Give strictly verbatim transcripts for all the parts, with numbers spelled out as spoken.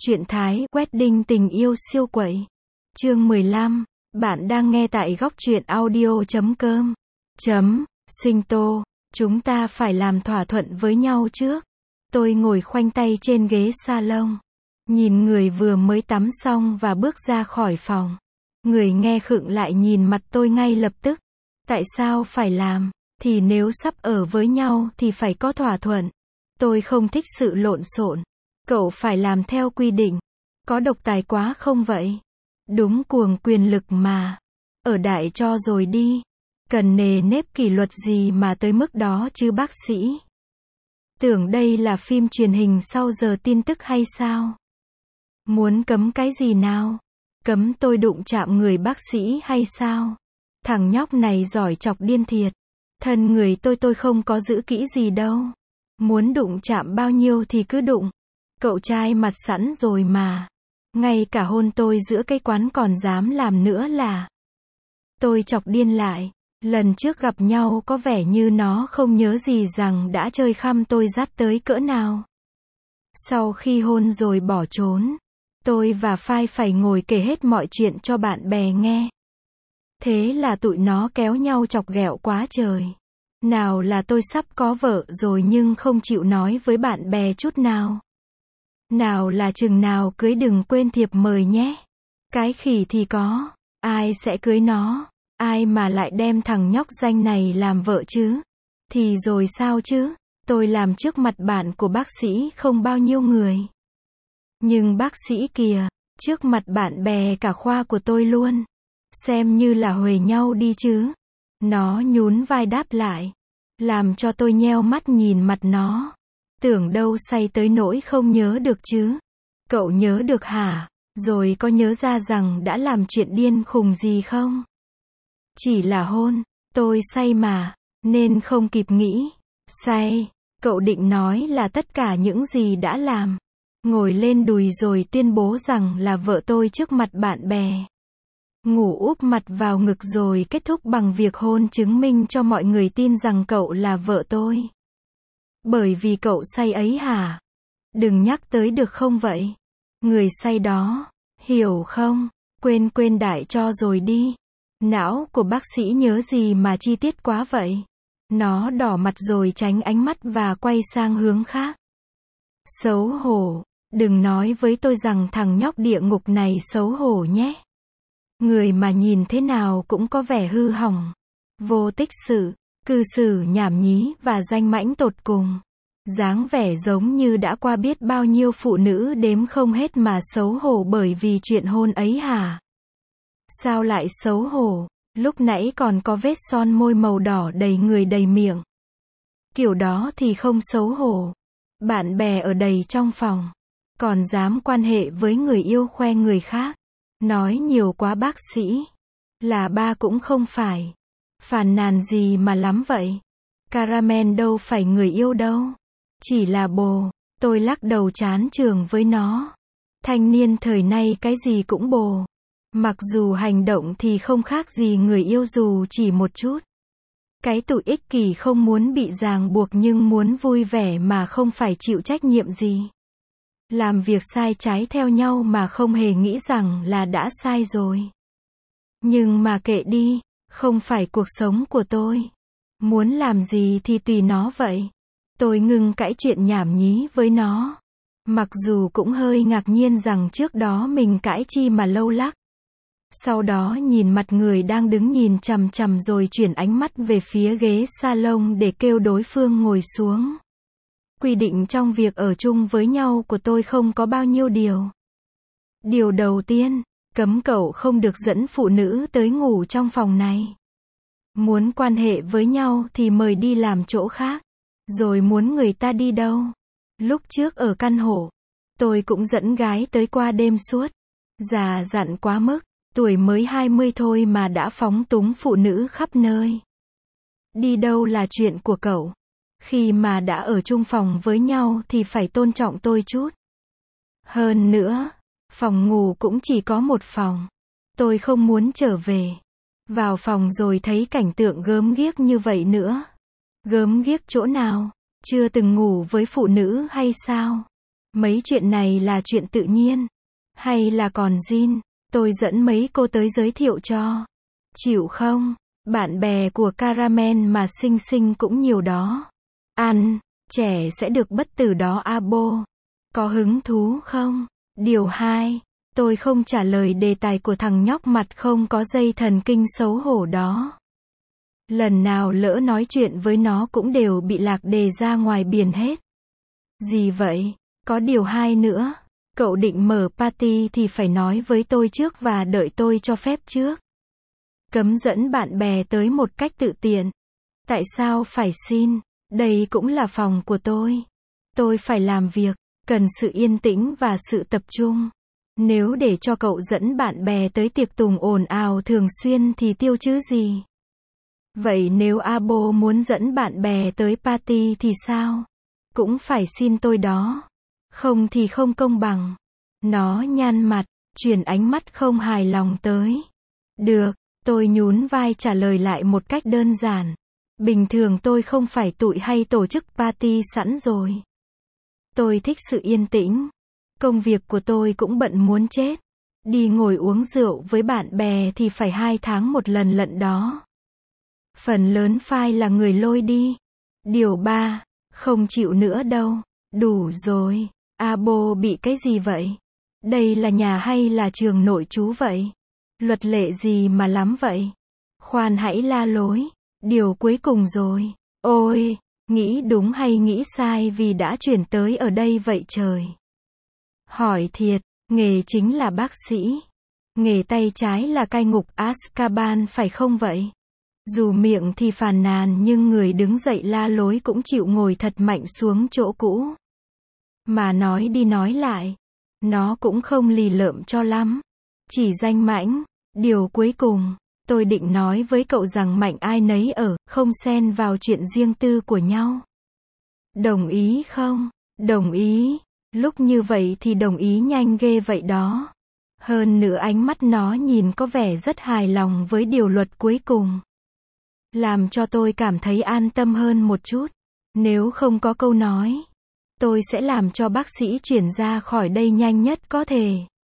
Truyện Thái Wedding tình yêu siêu quậy. Chương mười lăm. Bạn đang nghe tại góc truyện audio chấm com. Chấm. Sinh Tô. Chúng ta phải làm thỏa thuận với nhau trước. Tôi ngồi khoanh tay trên ghế salon. Nhìn người vừa mới tắm xong và bước ra khỏi phòng. Người nghe khựng lại nhìn mặt tôi ngay lập tức. Tại sao phải làm? Thì nếu sắp ở với nhau thì phải có thỏa thuận. Tôi không thích sự lộn xộn. Cậu phải làm theo quy định. Có độc tài quá không vậy? Đúng cuồng quyền lực mà. Ở đại cho rồi đi. Cần nề nếp kỷ luật gì mà tới mức đó chứ bác sĩ? Tưởng đây là phim truyền hình sau giờ tin tức hay sao? Muốn cấm cái gì nào? Cấm tôi đụng chạm người bác sĩ hay sao? Thằng nhóc này giỏi chọc điên thiệt. Thân người tôi tôi không có giữ kỹ gì đâu. Muốn đụng chạm bao nhiêu thì cứ đụng. Cậu trai mặt sẵn rồi mà. Ngay cả hôn tôi giữa cái quán còn dám làm nữa là. Tôi chọc điên lại. Lần trước gặp nhau có vẻ như nó không nhớ gì rằng đã chơi khăm tôi dắt tới cỡ nào. Sau khi hôn rồi bỏ trốn. Tôi và Phai phải ngồi kể hết mọi chuyện cho bạn bè nghe. Thế là tụi nó kéo nhau chọc ghẹo quá trời. Nào là tôi sắp có vợ rồi nhưng không chịu nói với bạn bè chút nào. Nào là chừng nào cưới đừng quên thiệp mời nhé. Cái khỉ thì có. Ai sẽ cưới nó? Ai mà lại đem thằng nhóc danh này làm vợ chứ? Thì rồi sao chứ? Tôi làm trước mặt bạn của bác sĩ không bao nhiêu người. Nhưng bác sĩ kìa, trước mặt bạn bè cả khoa của tôi luôn. Xem như là huề nhau đi chứ. Nó nhún vai đáp lại. Làm cho tôi nheo mắt nhìn mặt nó. Tưởng đâu say tới nỗi không nhớ được chứ. Cậu nhớ được hả? Rồi có nhớ ra rằng đã làm chuyện điên khùng gì không? Chỉ là hôn. Tôi say mà. Nên không kịp nghĩ. Say. Cậu định nói là tất cả những gì đã làm. Ngồi lên đùi rồi tuyên bố rằng là vợ tôi trước mặt bạn bè. Ngủ úp mặt vào ngực rồi kết thúc bằng việc hôn chứng minh cho mọi người tin rằng cậu là vợ tôi. Bởi vì cậu say ấy hả? Đừng nhắc tới được không vậy? Người say đó, hiểu không? Quên quên đại cho rồi đi. Não của bác sĩ nhớ gì mà chi tiết quá vậy? Nó đỏ mặt rồi tránh ánh mắt và quay sang hướng khác. Xấu hổ, đừng nói với tôi rằng thằng nhóc địa ngục này xấu hổ nhé. Người mà nhìn thế nào cũng có vẻ hư hỏng. Vô tích sự, cư xử nhảm nhí và danh mãnh tột cùng. Dáng vẻ giống như đã qua biết bao nhiêu phụ nữ đếm không hết mà xấu hổ bởi vì chuyện hôn ấy hả? Sao lại xấu hổ? Lúc nãy còn có vết son môi màu đỏ đầy người đầy miệng. Kiểu đó thì không xấu hổ. Bạn bè ở đầy trong phòng. Còn dám quan hệ với người yêu khoe người khác. Nói nhiều quá bác sĩ. Là ba cũng không phải. Phàn nàn gì mà lắm vậy? Caramel đâu phải người yêu đâu. Chỉ là bồ. Tôi lắc đầu chán chường với nó. Thanh niên thời nay cái gì cũng bồ. Mặc dù hành động thì không khác gì người yêu dù chỉ một chút. Cái tụi ích kỷ không muốn bị ràng buộc nhưng muốn vui vẻ mà không phải chịu trách nhiệm gì. Làm việc sai trái theo nhau mà không hề nghĩ rằng là đã sai rồi. Nhưng mà kệ đi, không phải cuộc sống của tôi. Muốn làm gì thì tùy nó vậy. Tôi ngưng cãi chuyện nhảm nhí với nó. Mặc dù cũng hơi ngạc nhiên rằng trước đó mình cãi chi mà lâu lắc. Sau đó nhìn mặt người đang đứng nhìn chằm chằm rồi chuyển ánh mắt về phía ghế salon để kêu đối phương ngồi xuống. Quy định trong việc ở chung với nhau của tôi không có bao nhiêu điều. Điều đầu tiên, cấm cậu không được dẫn phụ nữ tới ngủ trong phòng này. Muốn quan hệ với nhau thì mời đi làm chỗ khác. Rồi muốn người ta đi đâu? Lúc trước ở căn hộ, tôi cũng dẫn gái tới qua đêm suốt. Già dặn quá mức, tuổi mới hai mươi thôi mà đã phóng túng phụ nữ khắp nơi. Đi đâu là chuyện của cậu. Khi mà đã ở chung phòng với nhau thì phải tôn trọng tôi chút. Hơn nữa, phòng ngủ cũng chỉ có một phòng. Tôi không muốn trở về. Vào phòng rồi thấy cảnh tượng gớm ghiếc như vậy nữa. Gớm ghiếc chỗ nào? Chưa từng ngủ với phụ nữ hay sao? Mấy chuyện này là chuyện tự nhiên. Hay là còn Jin, tôi dẫn mấy cô tới giới thiệu cho. Chịu không? Bạn bè của Caramel mà xinh xinh cũng nhiều đó. Ăn, trẻ sẽ được bất tử đó abo. Có hứng thú không? Điều hai, tôi không trả lời đề tài của thằng nhóc mặt không có dây thần kinh xấu hổ đó. Lần nào lỡ nói chuyện với nó cũng đều bị lạc đề ra ngoài biển hết. Gì vậy? Có điều hai nữa. Cậu định mở party thì phải nói với tôi trước và đợi tôi cho phép trước. Cấm dẫn bạn bè tới một cách tự tiện. Tại sao phải xin? Đây cũng là phòng của tôi. Tôi phải làm việc, cần sự yên tĩnh và sự tập trung. Nếu để cho cậu dẫn bạn bè tới tiệc tùng ồn ào thường xuyên thì tiêu chứ gì? Vậy nếu abo muốn dẫn bạn bè tới party thì sao? Cũng phải xin tôi đó. Không thì không công bằng. Nó nhăn mặt, chuyển ánh mắt không hài lòng tới. Được, tôi nhún vai trả lời lại một cách đơn giản. Bình thường tôi không phải tụi hay tổ chức party sẵn rồi. Tôi thích sự yên tĩnh. Công việc của tôi cũng bận muốn chết. Đi ngồi uống rượu với bạn bè thì phải hai tháng một lần lận đó. Phần lớn file là người lôi đi. Điều ba, không chịu nữa đâu. Đủ rồi. Abo bị cái gì vậy? Đây là nhà hay là trường nội trú vậy? Luật lệ gì mà lắm vậy? Khoan hãy la lối. Điều cuối cùng rồi. Ôi, nghĩ đúng hay nghĩ sai vì đã chuyển tới ở đây vậy trời? Hỏi thiệt, nghề chính là bác sĩ. Nghề tay trái là cai ngục Azkaban phải không vậy? Dù miệng thì phàn nàn nhưng người đứng dậy la lối cũng chịu ngồi thật mạnh xuống chỗ cũ. Mà nói đi nói lại, nó cũng không lì lợm cho lắm. Chỉ danh mãnh. Điều cuối cùng, tôi định nói với cậu rằng mạnh ai nấy ở, không xen vào chuyện riêng tư của nhau. Đồng ý không? Đồng ý. Lúc như vậy thì đồng ý nhanh ghê vậy đó. Hơn nữa ánh mắt nó nhìn có vẻ rất hài lòng với điều luật cuối cùng. Làm cho tôi cảm thấy an tâm hơn một chút. Nếu không có câu nói, tôi sẽ làm cho bác sĩ chuyển ra khỏi đây nhanh nhất có thể.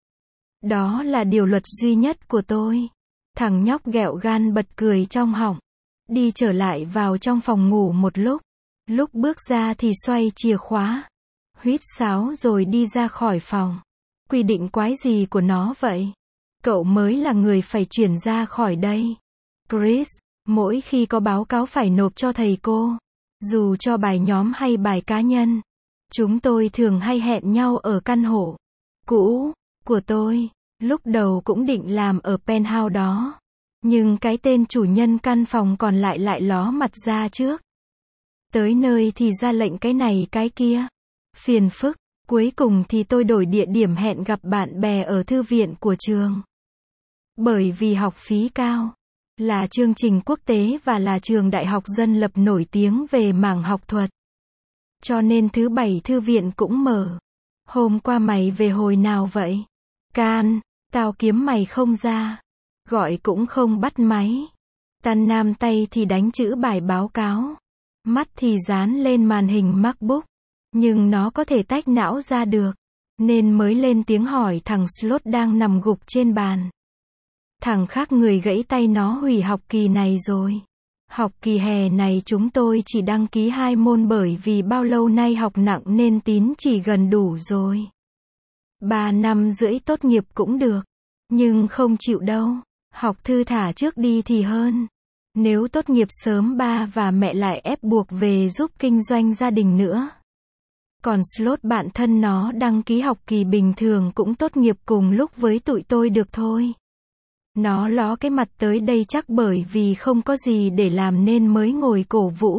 Đó là điều luật duy nhất của tôi. Thằng nhóc ghẹo gan bật cười trong họng. Đi trở lại vào trong phòng ngủ một lúc. Lúc bước ra thì xoay chìa khóa. Huýt sáo rồi đi ra khỏi phòng. Quy định quái gì của nó vậy? Cậu mới là người phải chuyển ra khỏi đây. Chris, mỗi khi có báo cáo phải nộp cho thầy cô, dù cho bài nhóm hay bài cá nhân, chúng tôi thường hay hẹn nhau ở căn hộ cũ của tôi. Lúc đầu cũng định làm ở penthouse đó, nhưng cái tên chủ nhân căn phòng còn lại lại ló mặt ra trước. Tới nơi thì ra lệnh cái này cái kia. Phiền phức. Cuối cùng thì tôi đổi địa điểm hẹn gặp bạn bè ở thư viện của trường. Bởi vì học phí cao, là chương trình quốc tế và là trường đại học dân lập nổi tiếng về mảng học thuật. Cho nên thứ bảy thư viện cũng mở. Hôm qua mày về hồi nào vậy? Can, tao kiếm mày không ra. Gọi cũng không bắt máy. Tan nam tay thì đánh chữ bài báo cáo. Mắt thì dán lên màn hình MacBook. Nhưng nó có thể tách não ra được. Nên mới lên tiếng hỏi thằng Slot đang nằm gục trên bàn. Thằng khác người gãy tay nó hủy học kỳ này rồi. Học kỳ hè này chúng tôi chỉ đăng ký hai môn bởi vì bao lâu nay học nặng nên tín chỉ gần đủ rồi. Ba năm rưỡi tốt nghiệp cũng được. Nhưng không chịu đâu. Học thư thả trước đi thì hơn. Nếu tốt nghiệp sớm ba và mẹ lại ép buộc về giúp kinh doanh gia đình nữa. Còn Slot bạn thân nó đăng ký học kỳ bình thường cũng tốt nghiệp cùng lúc với tụi tôi được thôi. Nó ló cái mặt tới đây chắc bởi vì không có gì để làm nên mới ngồi cổ vũ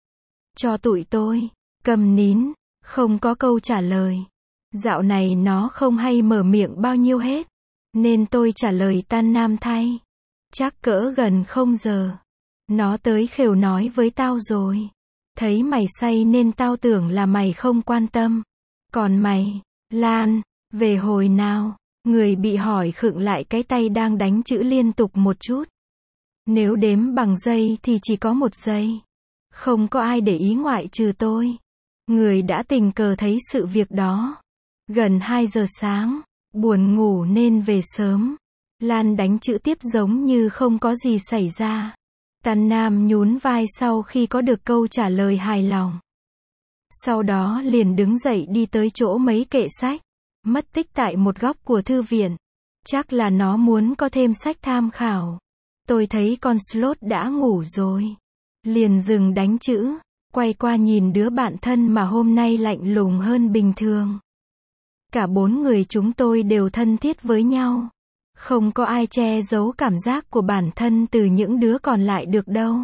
cho tụi tôi. Cầm nín, không có câu trả lời. Dạo này nó không hay mở miệng bao nhiêu hết. Nên tôi trả lời tan nam thay. Chắc cỡ gần không giờ. Nó tới khều nói với tao rồi. Thấy mày say nên tao tưởng là mày không quan tâm. Còn mày, Lan, về hồi nào? Người bị hỏi khựng lại cái tay đang đánh chữ liên tục một chút. Nếu đếm bằng giây thì chỉ có một giây. Không có ai để ý ngoại trừ tôi. Người đã tình cờ thấy sự việc đó. Gần hai giờ sáng, buồn ngủ nên về sớm. Lan đánh chữ tiếp giống như không có gì xảy ra. Tàn Nam nhún vai sau khi có được câu trả lời hài lòng. Sau đó liền đứng dậy đi tới chỗ mấy kệ sách, mất tích tại một góc của thư viện. Chắc là nó muốn có thêm sách tham khảo. Tôi thấy con Slot đã ngủ rồi. Liền dừng đánh chữ, quay qua nhìn đứa bạn thân mà hôm nay lạnh lùng hơn bình thường. Cả bốn người chúng tôi đều thân thiết với nhau. Không có ai che giấu cảm giác của bản thân từ những đứa còn lại được đâu.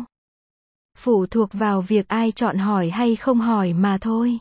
Phụ thuộc vào việc ai chọn hỏi hay không hỏi mà thôi.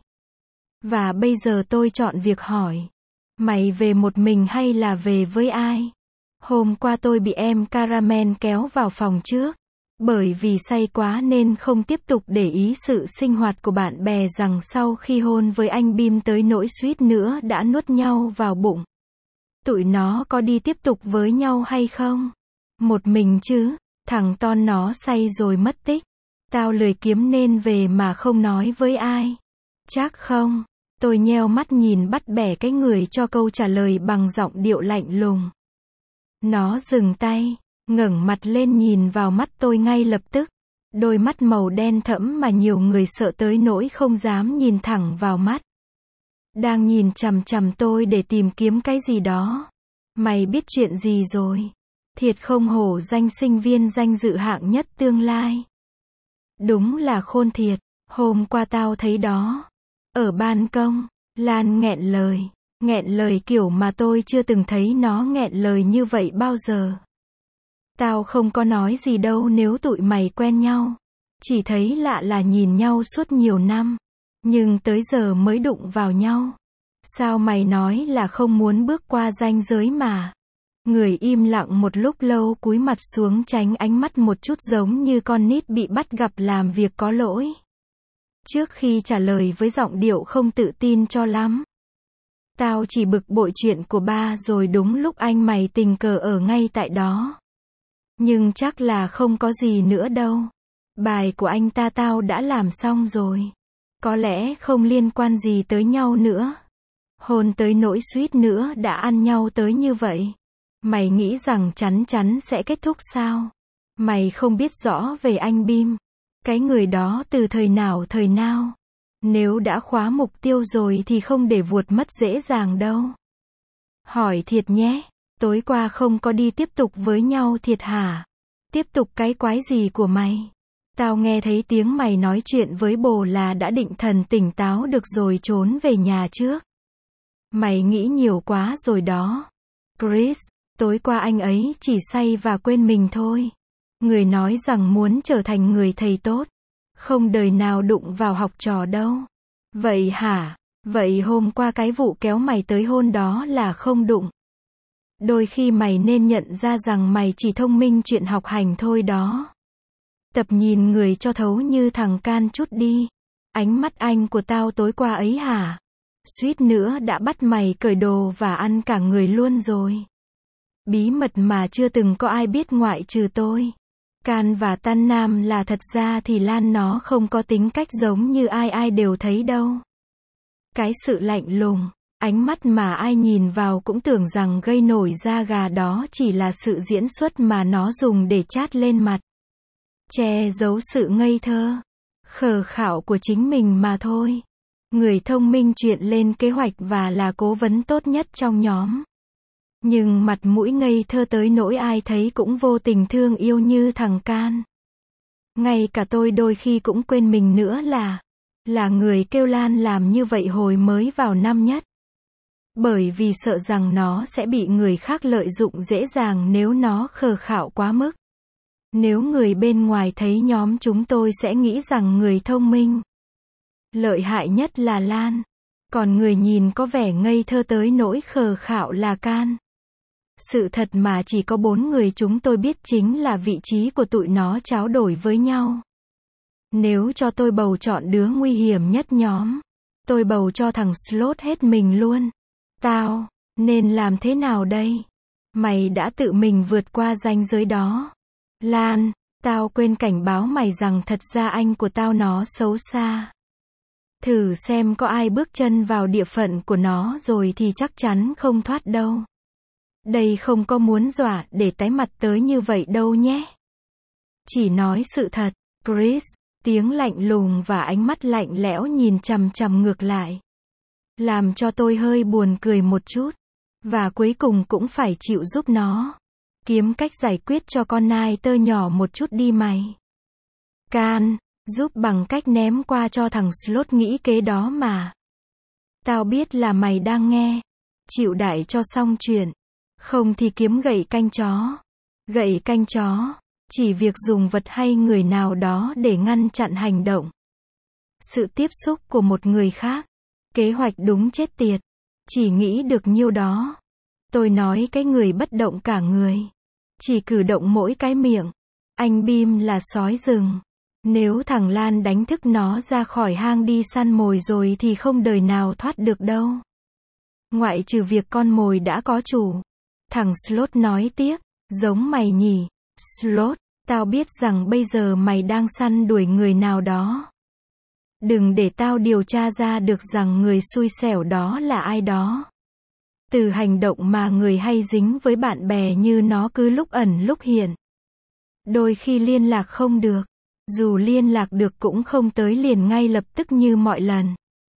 Và bây giờ tôi chọn việc hỏi. Mày về một mình hay là về với ai? Hôm qua tôi bị em Caramel kéo vào phòng trước. Bởi vì say quá nên không tiếp tục để ý sự sinh hoạt của bạn bè rằng sau khi hôn với anh Bim tới nỗi suýt nữa đã nuốt nhau vào bụng. Tụi nó có đi tiếp tục với nhau hay không? Một mình chứ, thằng Ton nó say rồi mất tích. Tao lười kiếm nên về mà không nói với ai. Chắc không? Tôi nheo mắt nhìn bắt bẻ cái người cho câu trả lời bằng giọng điệu lạnh lùng. Nó dừng tay, ngẩng mặt lên nhìn vào mắt tôi ngay lập tức. Đôi mắt màu đen thẫm mà nhiều người sợ tới nỗi không dám nhìn thẳng vào mắt. Đang nhìn chằm chằm tôi để tìm kiếm cái gì đó. Mày biết chuyện gì rồi? Thiệt không hổ danh sinh viên danh dự hạng nhất tương lai. Đúng là khôn thiệt, hôm qua tao thấy đó. Ở ban công, Lan nghẹn lời, nghẹn lời kiểu mà tôi chưa từng thấy nó nghẹn lời như vậy bao giờ. Tao không có nói gì đâu nếu tụi mày quen nhau. Chỉ thấy lạ là nhìn nhau suốt nhiều năm. Nhưng tới giờ mới đụng vào nhau. Sao mày nói là không muốn bước qua ranh giới mà? Người im lặng một lúc lâu cúi mặt xuống tránh ánh mắt một chút giống như con nít bị bắt gặp làm việc có lỗi. Trước khi trả lời với giọng điệu không tự tin cho lắm. Tao chỉ bực bội chuyện của ba rồi đúng lúc anh mày tình cờ ở ngay tại đó. Nhưng chắc là không có gì nữa đâu. Bài của anh ta tao đã làm xong rồi. Có lẽ không liên quan gì tới nhau nữa. Hôn tới nỗi suýt nữa đã ăn nhau tới như vậy. Mày nghĩ rằng chắn chắn sẽ kết thúc sao? Mày không biết rõ về anh Bim. Cái người đó từ thời nào thời nào. Nếu đã khóa mục tiêu rồi thì không để vuột mất dễ dàng đâu. Hỏi thiệt nhé, tối qua không có đi tiếp tục với nhau thiệt hả? Tiếp tục cái quái gì của mày? Tao nghe thấy tiếng mày nói chuyện với bồ là đã định thần tỉnh táo được rồi trốn về nhà trước. Mày nghĩ nhiều quá rồi đó. Chris, tối qua anh ấy chỉ say và quên mình thôi. Người nói rằng muốn trở thành người thầy tốt. Không đời nào đụng vào học trò đâu. Vậy hả? Vậy hôm qua cái vụ kéo mày tới hôn đó là không đụng. Đôi khi mày nên nhận ra rằng mày chỉ thông minh chuyện học hành thôi đó. Tập nhìn người cho thấu như thằng Can chút đi. Ánh mắt anh của tao tối qua ấy hả? Suýt nữa đã bắt mày cởi đồ và ăn cả người luôn rồi. Bí mật mà chưa từng có ai biết ngoại trừ tôi. Can và Tan Nam là thật ra thì Lan nó không có tính cách giống như ai ai đều thấy đâu. Cái sự lạnh lùng, ánh mắt mà ai nhìn vào cũng tưởng rằng gây nổi da gà đó chỉ là sự diễn xuất mà nó dùng để chát lên mặt. Che giấu sự ngây thơ, khờ khạo của chính mình mà thôi. Người thông minh chuyện lên kế hoạch và là cố vấn tốt nhất trong nhóm. Nhưng mặt mũi ngây thơ tới nỗi ai thấy cũng vô tình thương yêu như thằng Can. Ngay cả tôi đôi khi cũng quên mình nữa là, là người kêu Lan làm như vậy hồi mới vào năm nhất. Bởi vì sợ rằng nó sẽ bị người khác lợi dụng dễ dàng nếu nó khờ khạo quá mức. Nếu người bên ngoài thấy nhóm chúng tôi sẽ nghĩ rằng người thông minh. Lợi hại nhất là Lan. Còn người nhìn có vẻ ngây thơ tới nỗi khờ khạo là Can. Sự thật mà chỉ có bốn người chúng tôi biết chính là vị trí của tụi nó tráo đổi với nhau. Nếu cho tôi bầu chọn đứa nguy hiểm nhất nhóm, tôi bầu cho thằng Slot hết mình luôn. Tao, nên làm thế nào đây? Mày đã tự mình vượt qua ranh giới đó. Lan, tao quên cảnh báo mày rằng thật ra anh của tao nó xấu xa. Thử xem có ai bước chân vào địa phận của nó rồi thì chắc chắn không thoát đâu. Đây không có muốn dọa để tái mặt tới như vậy đâu nhé. Chỉ nói sự thật, Chris, tiếng lạnh lùng và ánh mắt lạnh lẽo nhìn chằm chằm ngược lại. Làm cho tôi hơi buồn cười một chút. Và cuối cùng cũng phải chịu giúp nó. Kiếm cách giải quyết cho con nai tơ nhỏ một chút đi mày. Can, giúp bằng cách ném qua cho thằng Slot nghĩ kế đó mà. Tao biết là mày đang nghe. Chịu đại cho xong chuyện. Không thì kiếm gậy canh chó. Gậy canh chó. Chỉ việc dùng vật hay người nào đó để ngăn chặn hành động. Sự tiếp xúc của một người khác. Kế hoạch đúng chết tiệt. Chỉ nghĩ được nhiêu đó. Tôi nói cái người bất động cả người. Chỉ cử động mỗi cái miệng. Anh Bim là sói rừng. Nếu thằng Lan đánh thức nó ra khỏi hang đi săn mồi rồi thì không đời nào thoát được đâu. Ngoại trừ việc con mồi đã có chủ. Thằng Slot nói tiếp, giống mày nhỉ. Slot, tao biết rằng bây giờ mày đang săn đuổi người nào đó. Đừng để tao điều tra ra được rằng người xui xẻo đó là ai đó. Từ hành động mà người hay dính với bạn bè như nó cứ lúc ẩn lúc hiện. Đôi khi liên lạc không được. Dù liên lạc được cũng không tới liền ngay lập tức như mọi lần.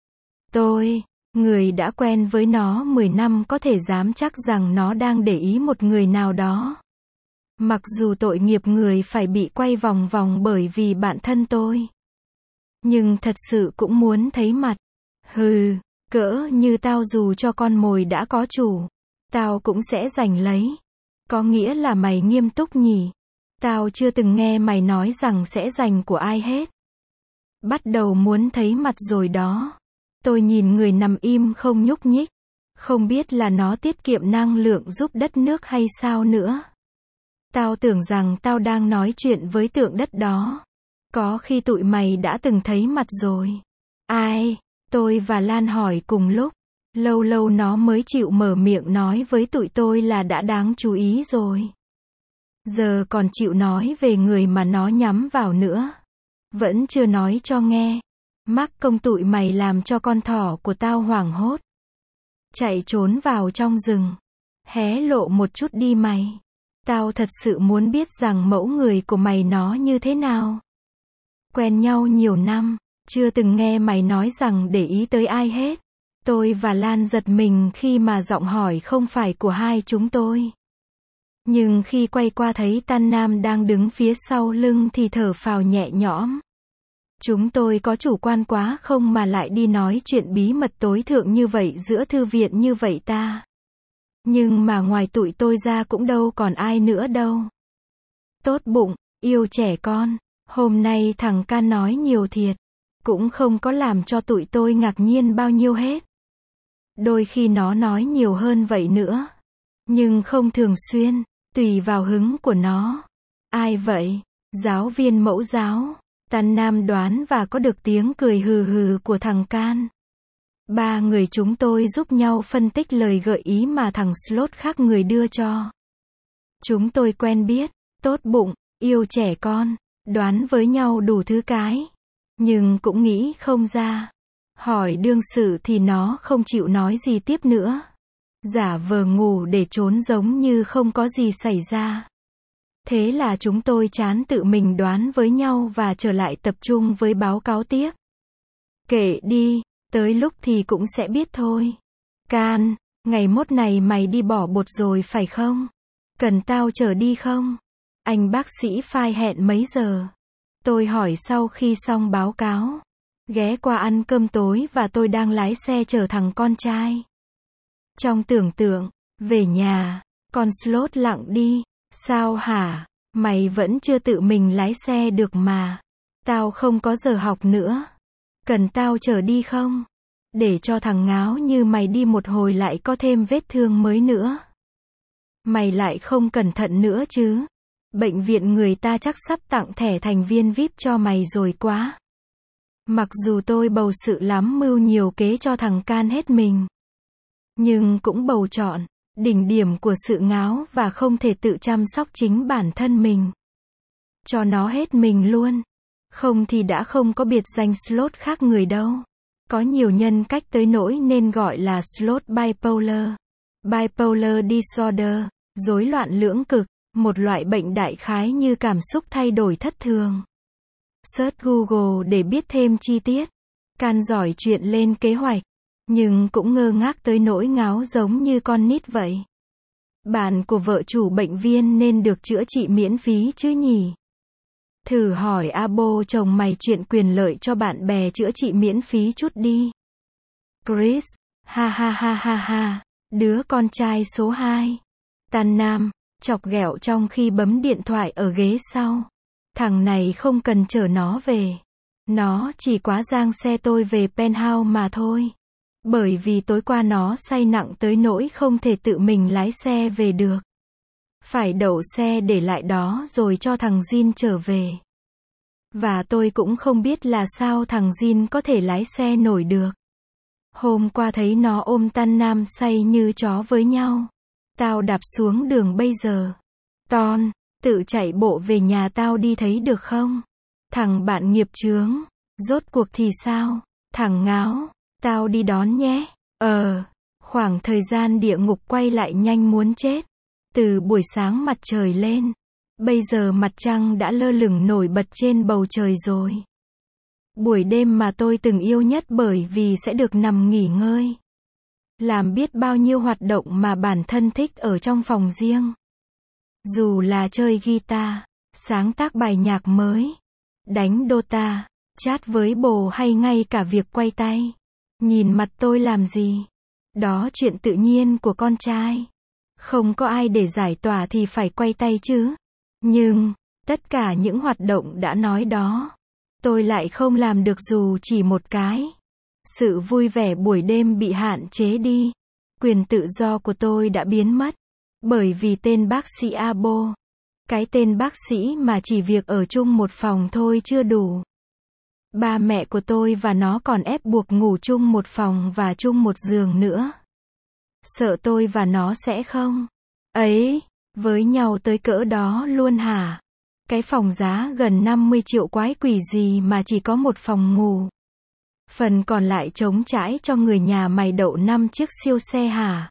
Tôi, người đã quen với nó mười năm có thể dám chắc rằng nó đang để ý một người nào đó. Mặc dù tội nghiệp người phải bị quay vòng vòng bởi vì bạn thân tôi. Nhưng thật sự cũng muốn thấy mặt. Hừ, cỡ như tao dù cho con mồi đã có chủ. Tao cũng sẽ giành lấy. Có nghĩa là mày nghiêm túc nhỉ? Tao chưa từng nghe mày nói rằng sẽ giành của ai hết. Bắt đầu muốn thấy mặt rồi đó. Tôi nhìn người nằm im không nhúc nhích. Không biết là nó tiết kiệm năng lượng giúp đất nước hay sao nữa. Tao tưởng rằng tao đang nói chuyện với tượng đất đó. Có khi tụi mày đã từng thấy mặt rồi. Ai? Tôi và Lan hỏi cùng lúc. Lâu lâu nó mới chịu mở miệng nói với tụi tôi là đã đáng chú ý rồi. Giờ còn chịu nói về người mà nó nhắm vào nữa. Vẫn chưa nói cho nghe. Mắc công tụi mày làm cho con thỏ của tao hoảng hốt. Chạy trốn vào trong rừng. Hé lộ một chút đi mày. Tao thật sự muốn biết rằng mẫu người của mày nó như thế nào. Quen nhau nhiều năm, chưa từng nghe mày nói rằng để ý tới ai hết. Tôi và Lan giật mình khi mà giọng hỏi không phải của hai chúng tôi. Nhưng khi quay qua thấy Tan Nam đang đứng phía sau lưng thì thở phào nhẹ nhõm. Chúng tôi có chủ quan quá không mà lại đi nói chuyện bí mật tối thượng như vậy giữa thư viện như vậy ta. Nhưng mà ngoài tụi tôi ra cũng đâu còn ai nữa đâu. Tốt bụng, yêu trẻ con. Hôm nay thằng Can nói nhiều thiệt. Cũng không có làm cho tụi tôi ngạc nhiên bao nhiêu hết. Đôi khi nó nói nhiều hơn vậy nữa. Nhưng không thường xuyên, tùy vào hứng của nó. Ai vậy? Giáo viên mẫu giáo. Tan Nam đoán và có được tiếng cười hừ hừ của thằng Can. Ba người chúng tôi giúp nhau phân tích lời gợi ý mà thằng Slot khác người đưa cho. Chúng tôi quen biết, tốt bụng, yêu trẻ con, đoán với nhau đủ thứ cái. Nhưng cũng nghĩ không ra. Hỏi đương sự thì nó không chịu nói gì tiếp nữa. Giả vờ ngủ để trốn giống như không có gì xảy ra. Thế là chúng tôi chán tự mình đoán với nhau và trở lại tập trung với báo cáo tiếp. Kệ đi, tới lúc thì cũng sẽ biết thôi. Can, ngày mốt này mày đi bỏ bột rồi phải không? Cần tao chở đi không? Anh bác sĩ phai hẹn mấy giờ? Tôi hỏi sau khi xong báo cáo. Ghé qua ăn cơm tối và tôi đang lái xe chở thằng con trai. Trong tưởng tượng, về nhà, con Slot lặng đi. Sao hả? Mày vẫn chưa tự mình lái xe được mà. Tao không có giờ học nữa. Cần tao chở đi không? Để cho thằng ngáo như mày đi một hồi lại có thêm vết thương mới nữa. Mày lại không cẩn thận nữa chứ? Bệnh viện người ta chắc sắp tặng thẻ thành viên vi ai pi cho mày rồi quá. Mặc dù tôi bầu sự lắm mưu nhiều kế cho thằng Can hết mình. Nhưng cũng bầu chọn. Đỉnh điểm của sự ngáo và không thể tự chăm sóc chính bản thân mình. Cho nó hết mình luôn. Không thì đã không có biệt danh Slot khác người đâu. Có nhiều nhân cách tới nỗi nên gọi là slot bipolar. Bipolar disorder, rối loạn lưỡng cực, một loại bệnh đại khái như cảm xúc thay đổi thất thường. Search Google để biết thêm chi tiết. Can giỏi chuyện lên kế hoạch, nhưng cũng ngơ ngác tới nỗi ngáo giống như con nít vậy. Bạn của vợ chủ bệnh viên nên được chữa trị miễn phí chứ nhỉ? Thử hỏi abo chồng mày chuyện quyền lợi cho bạn bè chữa trị miễn phí chút đi. Chris, ha ha ha ha ha, đứa con trai số hai. Tàn Nam, chọc ghẹo trong khi bấm điện thoại ở ghế sau. Thằng này không cần chở nó về. Nó chỉ quá giang xe tôi về penthouse mà thôi. Bởi vì tối qua nó say nặng tới nỗi không thể tự mình lái xe về được. Phải đậu xe để lại đó rồi cho thằng Jin trở về. Và tôi cũng không biết là sao thằng Jin có thể lái xe nổi được. Hôm qua thấy nó ôm Tan Nam say như chó với nhau. Tao đạp xuống đường bây giờ. Ton, tự chạy bộ về nhà tao đi thấy được không? Thằng bạn nghiệp chướng, rốt cuộc thì sao? Thằng ngáo, tao đi đón nhé. Ờ, khoảng thời gian địa ngục quay lại nhanh muốn chết. Từ buổi sáng mặt trời lên, bây giờ mặt trăng đã lơ lửng nổi bật trên bầu trời rồi. Buổi đêm mà tôi từng yêu nhất bởi vì sẽ được nằm nghỉ ngơi. Làm biết bao nhiêu hoạt động mà bản thân thích ở trong phòng riêng. Dù là chơi guitar, sáng tác bài nhạc mới, đánh Dota, chat với bồ hay ngay cả việc quay tay. Nhìn mặt tôi làm gì? Đó chuyện tự nhiên của con trai. Không có ai để giải tỏa thì phải quay tay chứ. Nhưng, tất cả những hoạt động đã nói đó, tôi lại không làm được dù chỉ một cái. Sự vui vẻ buổi đêm bị hạn chế đi. Quyền tự do của tôi đã biến mất. Bởi vì tên bác sĩ abo. Cái tên bác sĩ mà chỉ việc ở chung một phòng thôi chưa đủ. Ba mẹ của tôi và nó còn ép buộc ngủ chung một phòng và chung một giường nữa. Sợ tôi và nó sẽ không ấy với nhau tới cỡ đó luôn hả? Cái phòng giá gần năm mươi triệu quái quỷ gì mà chỉ có một phòng ngủ. Phần còn lại trống trải cho người nhà mày đậu năm chiếc siêu xe hả?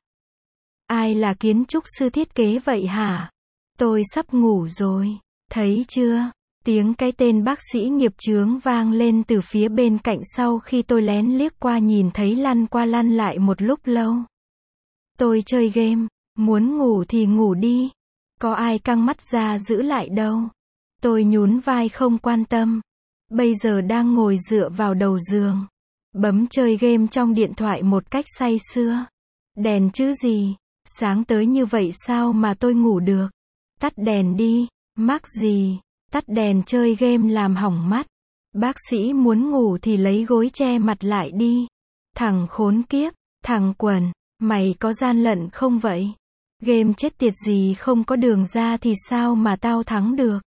Ai là kiến trúc sư thiết kế vậy hả? Tôi sắp ngủ rồi, thấy chưa? Tiếng cái tên bác sĩ nghiệp chướng vang lên từ phía bên cạnh sau khi tôi lén liếc qua nhìn thấy lăn qua lăn lại một lúc lâu. Tôi chơi game, muốn ngủ thì ngủ đi. Có ai căng mắt ra giữ lại đâu. Tôi nhún vai không quan tâm. Bây giờ đang ngồi dựa vào đầu giường. Bấm chơi game trong điện thoại một cách say sưa. Đèn chứ gì, sáng tới như vậy sao mà tôi ngủ được. Tắt đèn đi, mắc gì, tắt đèn chơi game làm hỏng mắt. Bác sĩ muốn ngủ thì lấy gối che mặt lại đi. Thằng khốn kiếp, thằng quần, mày có gian lận không vậy? Game chết tiệt gì không có đường ra thì sao mà tao thắng được?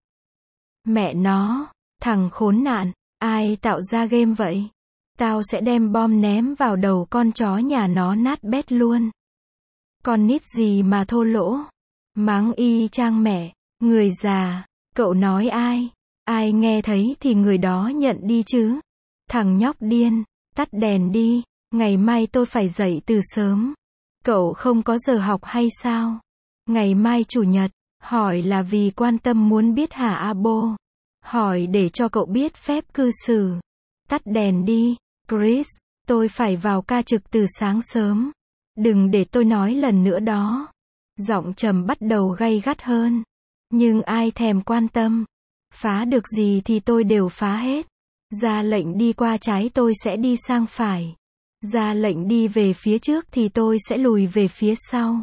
Mẹ nó, thằng khốn nạn, ai tạo ra game vậy? Tao sẽ đem bom ném vào đầu con chó nhà nó nát bét luôn. Con nít gì mà thô lỗ? Mắng y chang mẹ, người già, cậu nói ai? Ai nghe thấy thì người đó nhận đi chứ. Thằng nhóc điên, tắt đèn đi, ngày mai tôi phải dậy từ sớm. Cậu không có giờ học hay sao? Ngày mai chủ nhật, hỏi là vì quan tâm muốn biết hả abo? Hỏi để cho cậu biết phép cư xử. Tắt đèn đi, Chris, tôi phải vào ca trực từ sáng sớm. Đừng để tôi nói lần nữa đó. Giọng trầm bắt đầu gay gắt hơn. Nhưng ai thèm quan tâm. Phá được gì thì tôi đều phá hết. Ra lệnh đi qua trái tôi sẽ đi sang phải. Ra lệnh đi về phía trước thì tôi sẽ lùi về phía sau.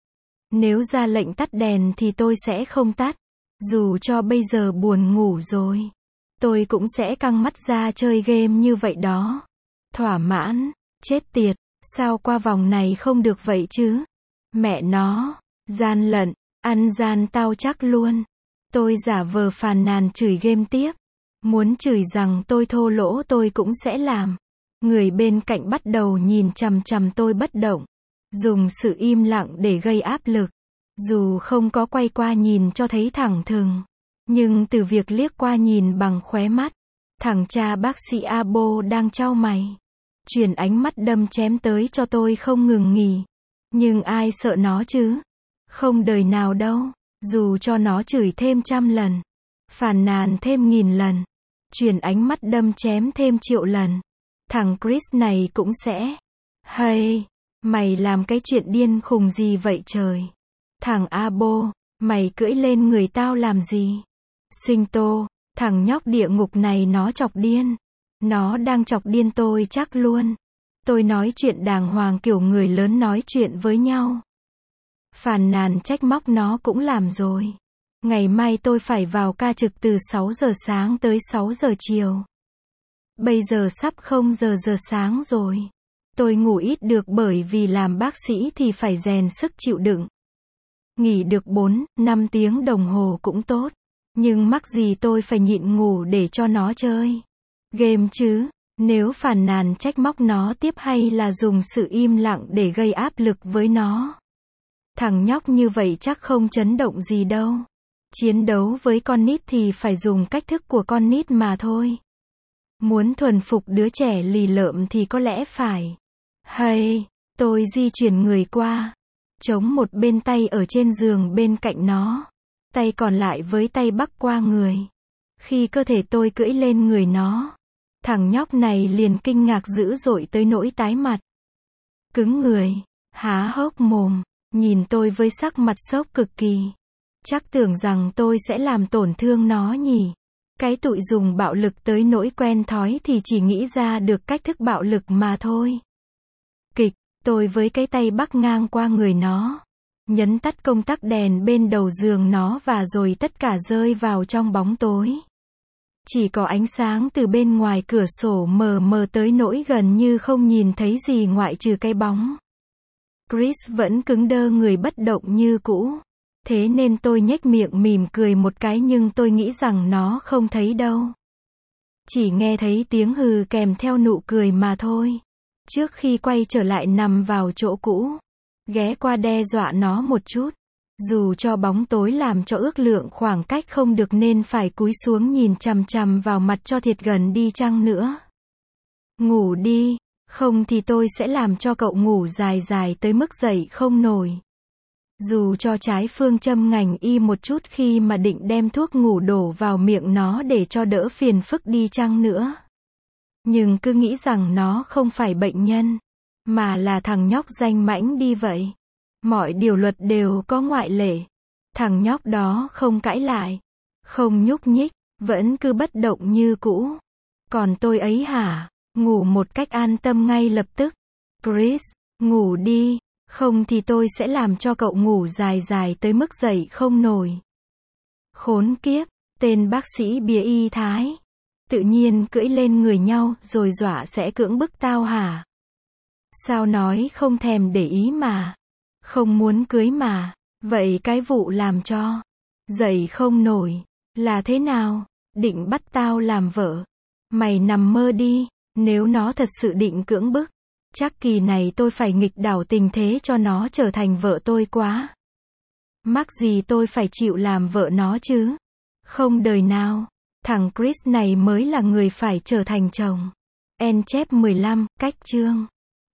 Nếu ra lệnh tắt đèn thì tôi sẽ không tắt. Dù cho bây giờ buồn ngủ rồi, tôi cũng sẽ căng mắt ra chơi game như vậy đó. Thỏa mãn, chết tiệt, sao qua vòng này không được vậy chứ? Mẹ nó, gian lận, ăn gian tao chắc luôn. Tôi giả vờ phàn nàn chửi game tiếp. Muốn chửi rằng tôi thô lỗ tôi cũng sẽ làm. Người bên cạnh bắt đầu nhìn chằm chằm tôi bất động. Dùng sự im lặng để gây áp lực. Dù không có quay qua nhìn cho thấy thẳng thừng. Nhưng từ việc liếc qua nhìn bằng khóe mắt. Thằng cha bác sĩ abo đang chau mày. Truyền ánh mắt đâm chém tới cho tôi không ngừng nghỉ. Nhưng ai sợ nó chứ? Không đời nào đâu. Dù cho nó chửi thêm trăm lần, phàn nàn thêm nghìn lần, truyền ánh mắt đâm chém thêm triệu lần, thằng Chris này cũng sẽ. Hay, mày làm cái chuyện điên khùng gì vậy trời? Thằng Abo, mày cưỡi lên người tao làm gì? Sinh Tô, thằng nhóc địa ngục này nó chọc điên. Nó đang chọc điên tôi chắc luôn. Tôi nói chuyện đàng hoàng kiểu người lớn nói chuyện với nhau. Phàn nàn trách móc nó cũng làm rồi. Ngày mai tôi phải vào ca trực từ sáu giờ sáng tới sáu giờ chiều. Bây giờ sắp không giờ giờ sáng rồi. Tôi ngủ ít được bởi vì làm bác sĩ thì phải rèn sức chịu đựng. Nghỉ được bốn, năm tiếng đồng hồ cũng tốt. Nhưng mắc gì tôi phải nhịn ngủ để cho nó chơi game chứ. Nếu phàn nàn trách móc nó tiếp hay là dùng sự im lặng để gây áp lực với nó. Thằng nhóc như vậy chắc không chấn động gì đâu. Chiến đấu với con nít thì phải dùng cách thức của con nít mà thôi. Muốn thuần phục đứa trẻ lì lợm thì có lẽ phải. Hay, tôi di chuyển người qua, chống một bên tay ở trên giường bên cạnh nó, tay còn lại với tay bắc qua người. Khi cơ thể tôi cưỡi lên người nó, thằng nhóc này liền kinh ngạc dữ dội tới nỗi tái mặt. Cứng người, há hốc mồm, nhìn tôi với sắc mặt sốc cực kỳ. Chắc tưởng rằng tôi sẽ làm tổn thương nó nhỉ. Cái tụi dùng bạo lực tới nỗi quen thói thì chỉ nghĩ ra được cách thức bạo lực mà thôi. Kịch, tôi với cái tay bắc ngang qua người nó, nhấn tắt công tắc đèn bên đầu giường nó và rồi tất cả rơi vào trong bóng tối. Chỉ có ánh sáng từ bên ngoài cửa sổ mờ mờ tới nỗi gần như không nhìn thấy gì ngoại trừ cái bóng. Chris vẫn cứng đơ người bất động như cũ. Thế nên tôi nhếch miệng mỉm cười một cái nhưng tôi nghĩ rằng nó không thấy đâu. Chỉ nghe thấy tiếng hừ kèm theo nụ cười mà thôi. Trước khi quay trở lại nằm vào chỗ cũ, ghé qua đe dọa nó một chút. Dù cho bóng tối làm cho ước lượng khoảng cách không được nên phải cúi xuống nhìn chằm chằm vào mặt cho thiệt gần đi chăng nữa. Ngủ đi, không thì tôi sẽ làm cho cậu ngủ dài dài tới mức dậy không nổi. Dù cho trái phương châm ngành y một chút khi mà định đem thuốc ngủ đổ vào miệng nó để cho đỡ phiền phức đi chăng nữa. Nhưng cứ nghĩ rằng nó không phải bệnh nhân, mà là thằng nhóc danh mãnh đi vậy. Mọi điều luật đều có ngoại lệ. Thằng nhóc đó không cãi lại, không nhúc nhích, vẫn cứ bất động như cũ. Còn tôi ấy hả? Ngủ một cách an tâm ngay lập tức. Chris, ngủ đi, không thì tôi sẽ làm cho cậu ngủ dài dài tới mức dậy không nổi. Khốn kiếp, tên bác sĩ bìa y thái. Tự nhiên cưỡi lên người nhau rồi dọa sẽ cưỡng bức tao hả? Sao nói không thèm để ý mà? Không muốn cưới mà. Vậy cái vụ làm cho dậy không nổi là thế nào? Định bắt tao làm vợ? Mày nằm mơ đi. Nếu nó thật sự định cưỡng bức, chắc kỳ này tôi phải nghịch đảo tình thế cho nó trở thành vợ tôi quá. Mắc gì tôi phải chịu làm vợ nó chứ? Không đời nào. Thằng Chris này mới là người phải trở thành chồng. En chép mười lăm, cách chương.